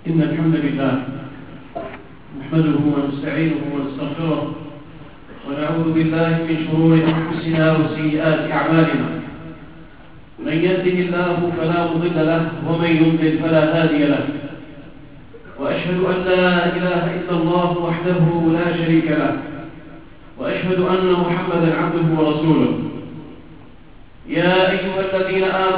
إن الحمد لله نحمده ونستعينه ونستغفره ونعوذ بالله من شرور أنفسنا وسيئات أعمالنا. من يهده الله فلا مضل له ومن يضلل فلا هادي له، وأشهد أن لا إله إلا الله وحده لا شريك له، وأشهد أن محمدا عبده ورسوله. يا أيها الذين آمنوا